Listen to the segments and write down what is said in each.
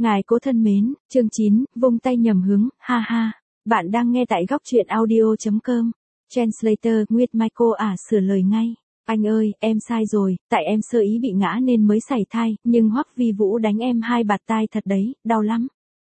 Ngài cố thân mến, chương 9, vung tay nhầm hướng, ha ha. Bạn đang nghe tại góc truyện audio.com. Translator with Michael sửa lời ngay. Anh ơi, em sai rồi, tại em sơ ý bị ngã nên mới sảy thai, nhưng Hoắc Vi Vũ đánh em 2 bạt tai thật đấy, đau lắm.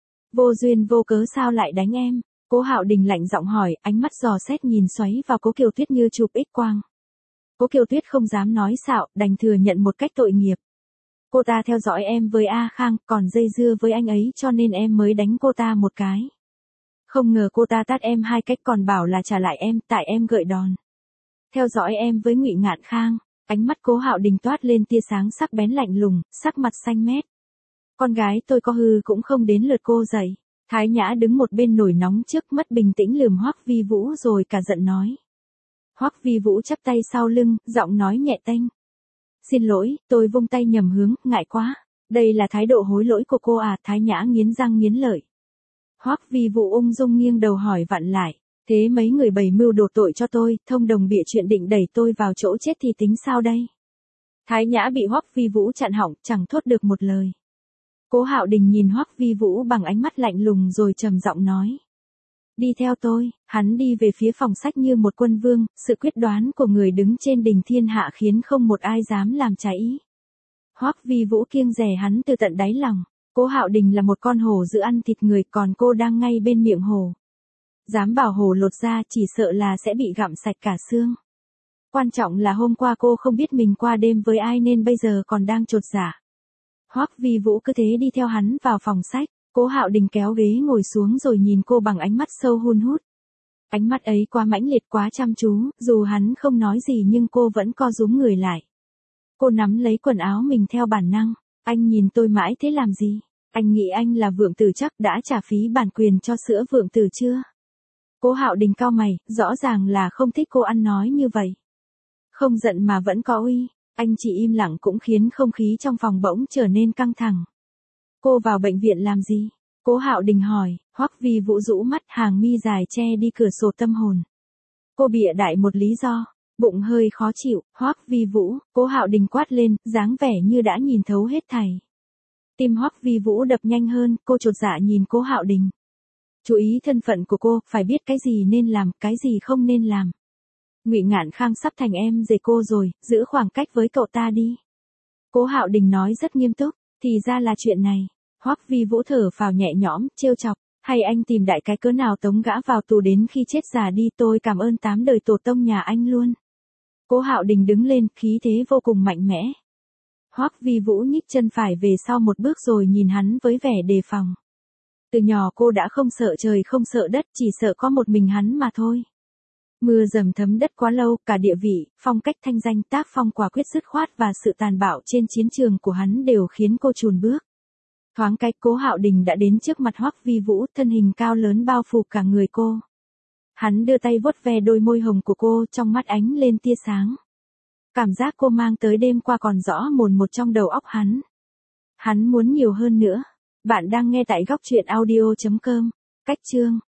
Vô duyên vô cớ sao lại đánh em? Cố Hạo Đình lạnh giọng hỏi, ánh mắt dò xét nhìn xoáy vào Cố Kiều Tuyết như chụp X quang. Cố Kiều Tuyết không dám nói xạo, đành thừa nhận một cách tội nghiệp. Cô ta theo dõi em với A Khang, còn dây dưa với anh ấy cho nên em mới đánh cô ta một cái. Không ngờ cô ta tát em 2 cách còn bảo là trả lại em, tại em gợi đòn. Theo dõi em với Ngụy Ngạn Khang, ánh mắt Cố Hạo Đình toát lên tia sáng sắc bén lạnh lùng, sắc mặt xanh mét. Con gái tôi có hư cũng không đến lượt cô dạy. Thái Nhã đứng một bên nổi nóng trước mất bình tĩnh lườm Hoắc Vi Vũ rồi cả giận nói. Hoắc Vi Vũ chắp tay sau lưng, giọng nói nhẹ tênh. Xin lỗi, tôi vung tay nhầm hướng, ngại quá. Đây là thái độ hối lỗi của cô à? Thái Nhã nghiến răng nghiến lợi. Hoắc Vi Vũ ung dung nghiêng đầu hỏi vặn lại. Thế mấy người bày mưu đổ tội cho tôi, thông đồng bịa chuyện định đẩy tôi vào chỗ chết thì tính sao đây? Thái Nhã bị Hoắc Vi Vũ chặn họng, chẳng thốt được một lời. Cố Hạo Đình nhìn Hoắc Vi Vũ bằng ánh mắt lạnh lùng rồi trầm giọng nói. Đi theo tôi. Hắn đi về phía phòng sách như một quân vương, sự quyết đoán của người đứng trên đỉnh thiên hạ khiến không một ai dám làm trái ý. Hoắc Vi Vũ kiêng dè hắn từ tận đáy lòng. Cố Hạo Đình là một con hổ giữ ăn thịt người, còn cô đang ngay bên miệng hổ. Dám bảo hổ lột ra chỉ sợ là sẽ bị gặm sạch cả xương. Quan trọng là hôm qua cô không biết mình qua đêm với ai nên bây giờ còn đang chột dạ. Hoắc Vi Vũ cứ thế đi theo hắn vào phòng sách. Cố Hạo Đình kéo ghế ngồi xuống rồi nhìn cô bằng ánh mắt sâu hun hút. Ánh mắt ấy quá mãnh liệt, quá chăm chú, dù hắn không nói gì nhưng cô vẫn co rúm người lại. Cô nắm lấy quần áo mình theo bản năng. Anh nhìn tôi mãi thế làm gì? Anh nghĩ anh là Vượng Tử chắc đã trả phí bản quyền cho sữa Vượng Tử chưa? Cố Hạo Đình cau mày, rõ ràng là không thích cô ăn nói như vậy. Không giận mà vẫn có uy. Anh chỉ im lặng cũng khiến không khí trong phòng bỗng trở nên căng thẳng. Cô vào bệnh viện làm gì? Cố Hạo Đình hỏi. Hoắc Vi Vũ rũ mắt, hàng mi dài che đi cửa sổ tâm hồn. Cô bịa đại một lý do. Bụng hơi khó chịu. Hoắc Vi Vũ, Cố Hạo Đình quát lên, dáng vẻ như đã nhìn thấu hết thảy. Tim Hoắc Vi Vũ đập nhanh hơn, cô chột dạ nhìn Cố Hạo Đình. Chú ý thân phận của cô, phải biết cái gì nên làm, cái gì không nên làm. Ngụy Ngạn Khang sắp thành em rể cô rồi, giữ khoảng cách với cậu ta đi. Cố Hạo Đình nói rất nghiêm túc. Thì ra là chuyện này. Hoắc Vi Vũ thở phào nhẹ nhõm, trêu chọc. Hay anh tìm đại cái cớ nào tống gã vào tù đến khi chết già đi, tôi cảm ơn 8 đời tổ tông nhà anh luôn. Cố Hạo Đình đứng lên, khí thế vô cùng mạnh mẽ. Hoắc Vi Vũ nhích chân phải về sau một bước rồi nhìn hắn với vẻ đề phòng. Từ nhỏ cô đã không sợ trời không sợ đất, chỉ sợ có một mình hắn mà thôi. Mưa dầm thấm đất quá lâu, cả địa vị, phong cách thanh danh, tác phong quả quyết dứt khoát và sự tàn bạo trên chiến trường của hắn đều khiến cô chùn bước. Thoáng cái Cố Hạo Đình đã đến trước mặt Hoắc Vi Vũ, thân hình cao lớn bao phủ cả người cô. Hắn đưa tay vuốt ve đôi môi hồng của cô, trong mắt ánh lên tia sáng. Cảm giác cô mang tới đêm qua còn rõ mồn một trong đầu óc hắn. Hắn muốn nhiều hơn nữa. Bạn đang nghe tại góc truyện audio.com. Cách chương